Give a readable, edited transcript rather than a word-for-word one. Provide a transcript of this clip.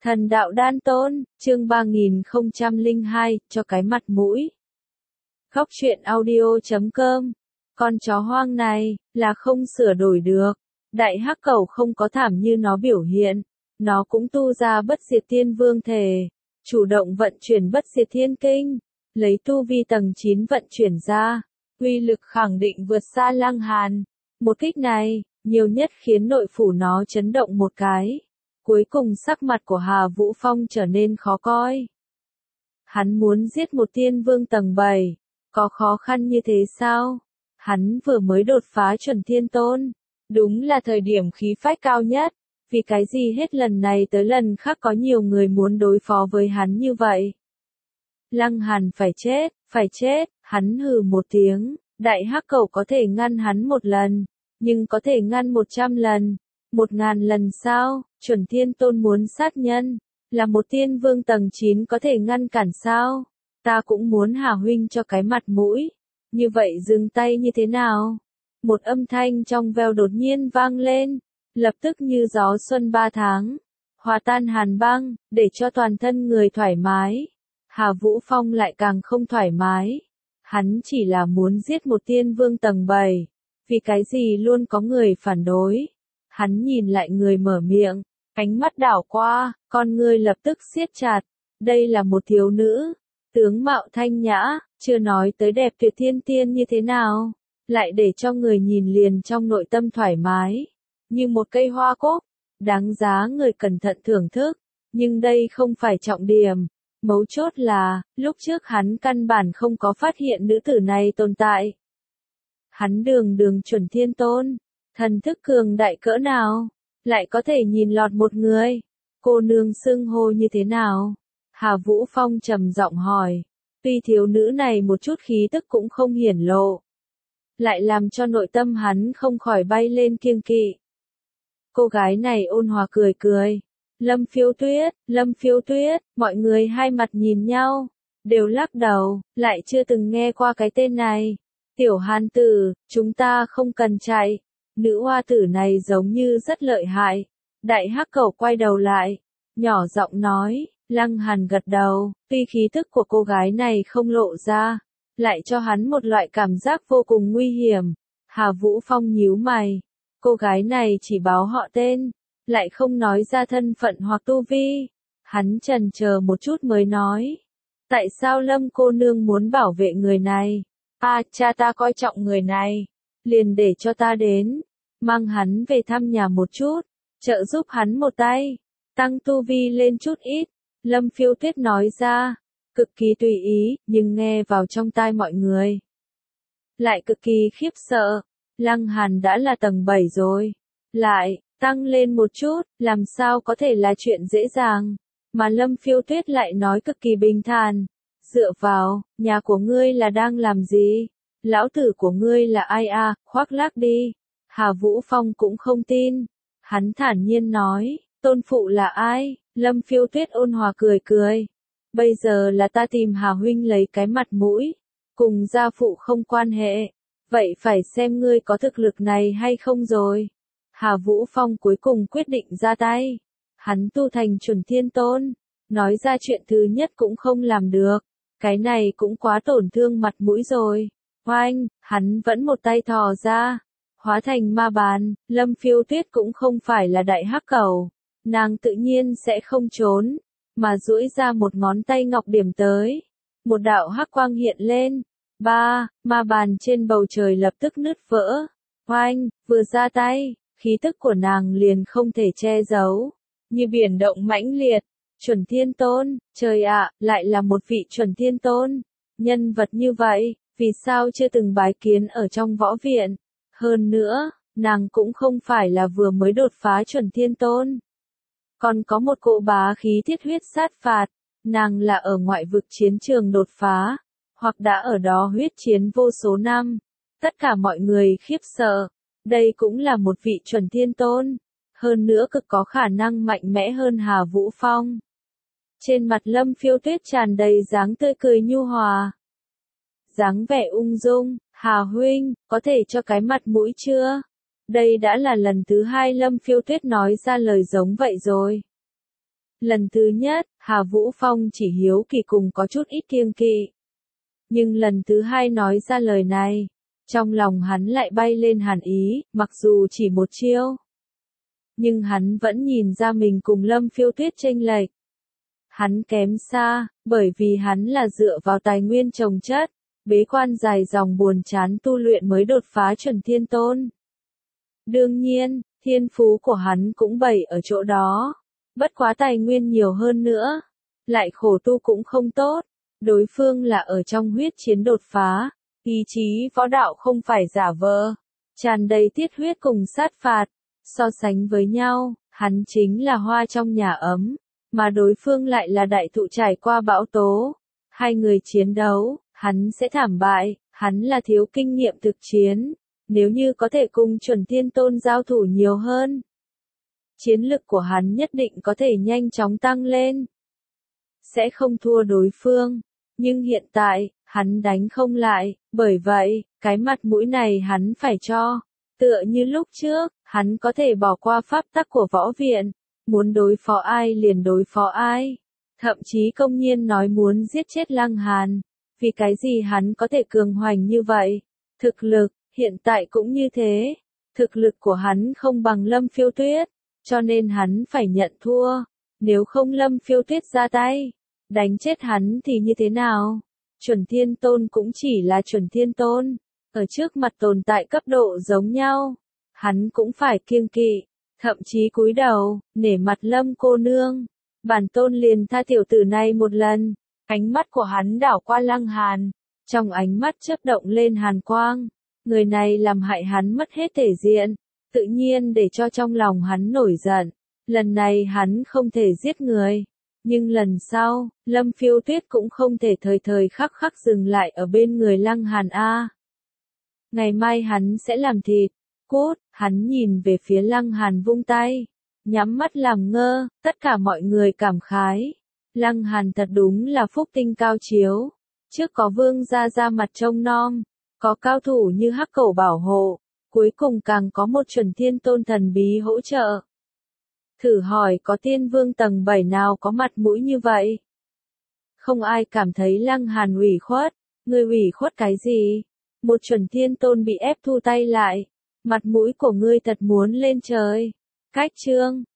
Thần đạo đan tôn, chương 3002, cho cái mặt mũi. Góc truyện audio.com. Con chó hoang này, là không sửa đổi được. Đại hắc cẩu không có thảm như nó biểu hiện. Nó cũng tu ra bất diệt thiên vương thể. Chủ động vận chuyển bất diệt thiên kinh. Lấy tu vi tầng 9 vận chuyển ra. Uy lực khẳng định vượt xa Lăng Hàn. Một kích này, nhiều nhất khiến nội phủ nó chấn động một cái. Cuối cùng sắc mặt của Hà Vũ Phong trở nên khó coi. Hắn muốn giết một tiên vương tầng 7. Có khó khăn như thế sao? Hắn vừa mới đột phá chuẩn thiên tôn. Đúng là thời điểm khí phách cao nhất. Vì cái gì hết lần này tới lần khác có nhiều người muốn đối phó với hắn như vậy? Lăng Hàn phải chết, hắn hừ một tiếng. Đại hắc cẩu có thể ngăn hắn một lần. Nhưng có thể ngăn 100 lần. 1000 lần sao? Chuẩn thiên tôn muốn sát nhân. Là một tiên vương tầng 9 có thể ngăn cản sao? Ta cũng muốn Hà huynh cho cái mặt mũi. Như vậy dừng tay như thế nào? Một âm thanh trong veo đột nhiên vang lên. Lập tức như gió xuân 3 tháng. Hòa tan hàn băng, để cho toàn thân người thoải mái. Hà Vũ Phong lại càng không thoải mái. Hắn chỉ là muốn giết một tiên vương tầng 7. Vì cái gì luôn có người phản đối. Hắn nhìn lại người mở miệng, ánh mắt đảo qua, con ngươi lập tức siết chặt. Đây là một thiếu nữ, tướng mạo thanh nhã, chưa nói tới đẹp tuyệt thiên tiên như thế nào, lại để cho người nhìn liền trong nội tâm thoải mái, như một cây hoa cúc, đáng giá người cẩn thận thưởng thức. Nhưng đây không phải trọng điểm, mấu chốt là, lúc trước hắn căn bản không có phát hiện nữ tử này tồn tại. Hắn đường chuẩn thiên tôn. Thần thức cường đại cỡ nào, lại có thể nhìn lọt một người. Cô nương xưng hô như thế nào? Hà Vũ Phong trầm giọng hỏi. Tuy thiếu nữ này một chút khí tức cũng không hiển lộ, lại làm cho nội tâm hắn không khỏi bay lên kiêng kỵ. Cô gái này ôn hòa cười cười. Lâm Phiêu Tuyết, mọi người hai mặt nhìn nhau, đều lắc đầu, lại chưa từng nghe qua cái tên này. Tiểu Hàn tử, chúng ta không cần chạy. Nữ hoa tử này giống như rất lợi hại. Đại hắc cẩu quay đầu lại, nhỏ giọng nói. Lăng Hàn gật đầu, tuy khí thức của cô gái này không lộ ra, lại cho hắn một loại cảm giác vô cùng nguy hiểm. Hà Vũ Phong nhíu mày, cô gái này chỉ báo họ tên, lại không nói ra thân phận hoặc tu vi. Hắn chần chờ một chút mới nói, tại sao Lâm cô nương muốn bảo vệ người này? Cha ta coi trọng người này, liền để cho ta đến, mang hắn về thăm nhà một chút, trợ giúp hắn một tay, tăng tu vi lên chút ít. Lâm Phiêu Tuyết nói ra, cực kỳ tùy ý, nhưng nghe vào trong tai mọi người lại cực kỳ khiếp sợ. Lăng Hàn đã là tầng 7 rồi, lại tăng lên một chút, làm sao có thể là chuyện dễ dàng, mà Lâm Phiêu Tuyết lại nói cực kỳ bình thản. Dựa vào, nhà của ngươi là đang làm gì? Lão tử của ngươi là ai à? Khoác lác đi. Hà Vũ Phong cũng không tin. Hắn thản nhiên nói, tôn phụ là ai? Lâm Phiêu Tuyết ôn hòa cười cười. Bây giờ là ta tìm Hà huynh lấy cái mặt mũi. Cùng gia phụ không quan hệ. Vậy phải xem ngươi có thực lực này hay không rồi. Hà Vũ Phong cuối cùng quyết định ra tay. Hắn tu thành chuẩn thiên tôn. Nói ra chuyện thứ nhất cũng không làm được. Cái này cũng quá tổn thương mặt mũi rồi. Oanh, hắn vẫn một tay thò ra. Hóa thành ma bàn. Lâm Phiêu Tuyết cũng không phải là đại hắc cẩu. Nàng tự nhiên sẽ không trốn. Mà duỗi ra một ngón tay ngọc điểm tới. Một đạo hắc quang hiện lên. Ma bàn trên bầu trời lập tức nứt vỡ. Oanh, vừa ra tay, khí tức của nàng liền không thể che giấu. Như biển động mãnh liệt. Chuẩn thiên tôn, trời ạ, lại là một vị chuẩn thiên tôn. Nhân vật như vậy, vì sao chưa từng bái kiến ở trong võ viện? Hơn nữa, nàng cũng không phải là vừa mới đột phá chuẩn thiên tôn. Còn có một cỗ bá khí thiết huyết sát phạt, nàng là ở ngoại vực chiến trường đột phá, hoặc đã ở đó huyết chiến vô số năm. Tất cả mọi người khiếp sợ, đây cũng là một vị chuẩn thiên tôn. Hơn nữa cực có khả năng mạnh mẽ hơn Hà Vũ Phong. Trên mặt Lâm Phiêu Tuyết tràn đầy dáng tươi cười nhu hòa. Dáng vẻ ung dung, Hà huynh, có thể cho cái mặt mũi chưa? Đây đã là lần thứ 2 Lâm Phiêu Tuyết nói ra lời giống vậy rồi. Lần thứ nhất, Hà Vũ Phong chỉ hiếu kỳ cùng có chút ít kiêng kỵ. Nhưng lần thứ hai nói ra lời này, trong lòng hắn lại bay lên hàn ý, mặc dù chỉ một chiêu. Nhưng hắn vẫn nhìn ra mình cùng Lâm Phiêu Tuyết chênh lệch. Hắn kém xa, bởi vì hắn là dựa vào tài nguyên trồng chất, bế quan dài dòng buồn chán tu luyện mới đột phá chuẩn thiên tôn. Đương nhiên, thiên phú của hắn cũng bày ở chỗ đó. Bất quá tài nguyên nhiều hơn nữa, lại khổ tu cũng không tốt. Đối phương là ở trong huyết chiến đột phá, ý chí võ đạo không phải giả vờ, tràn đầy tiết huyết cùng sát phạt. So sánh với nhau, hắn chính là hoa trong nhà ấm, mà đối phương lại là đại thụ trải qua bão tố. Hai người chiến đấu, hắn sẽ thảm bại, hắn là thiếu kinh nghiệm thực chiến. Nếu như có thể cùng chuẩn thiên tôn giao thủ nhiều hơn, chiến lực của hắn nhất định có thể nhanh chóng tăng lên. Sẽ không thua đối phương. Nhưng hiện tại, hắn đánh không lại, bởi vậy, cái mặt mũi này hắn phải cho. Tựa như lúc trước, hắn có thể bỏ qua pháp tắc của võ viện, muốn đối phó ai liền đối phó ai. Thậm chí công nhiên nói muốn giết chết Lăng Hàn. Vì cái gì hắn có thể cường hoành như vậy? Thực lực, hiện tại cũng như thế. Thực lực của hắn không bằng Lâm Phiêu Tuyết, cho nên hắn phải nhận thua. Nếu không Lâm Phiêu Tuyết ra tay, đánh chết hắn thì như thế nào? Chuẩn thiên tôn cũng chỉ là chuẩn thiên tôn, ở trước mặt tồn tại cấp độ giống nhau, hắn cũng phải kiêng kỵ, thậm chí cúi đầu, nể mặt Lâm cô nương. Bản tôn liền tha tiểu tử này một lần. Ánh mắt của hắn đảo qua Lăng Hàn, trong ánh mắt chớp động lên hàn quang. Người này làm hại hắn mất hết thể diện, tự nhiên để cho trong lòng hắn nổi giận. Lần này hắn không thể giết người. Nhưng lần sau, Lâm Phiêu Tuyết cũng không thể thời thời khắc khắc dừng lại ở bên người Lăng Hàn a. Ngày mai hắn sẽ làm thịt. Cút, hắn nhìn về phía Lăng Hàn vung tay, nhắm mắt làm ngơ, tất cả mọi người cảm khái. Lăng Hàn thật đúng là phúc tinh cao chiếu. Trước có vương gia ra mặt trông nom, có cao thủ như Hắc Cẩu bảo hộ, cuối cùng càng có một chuẩn thiên tôn thần bí hỗ trợ. Thử hỏi có tiên vương tầng 7 nào có mặt mũi như vậy? Không ai cảm thấy Lăng Hàn ủy khuất. Ngươi ủy khuất cái gì? Một chuẩn thiên tôn bị ép thu tay lại. Mặt mũi của ngươi thật muốn lên trời. Cách chương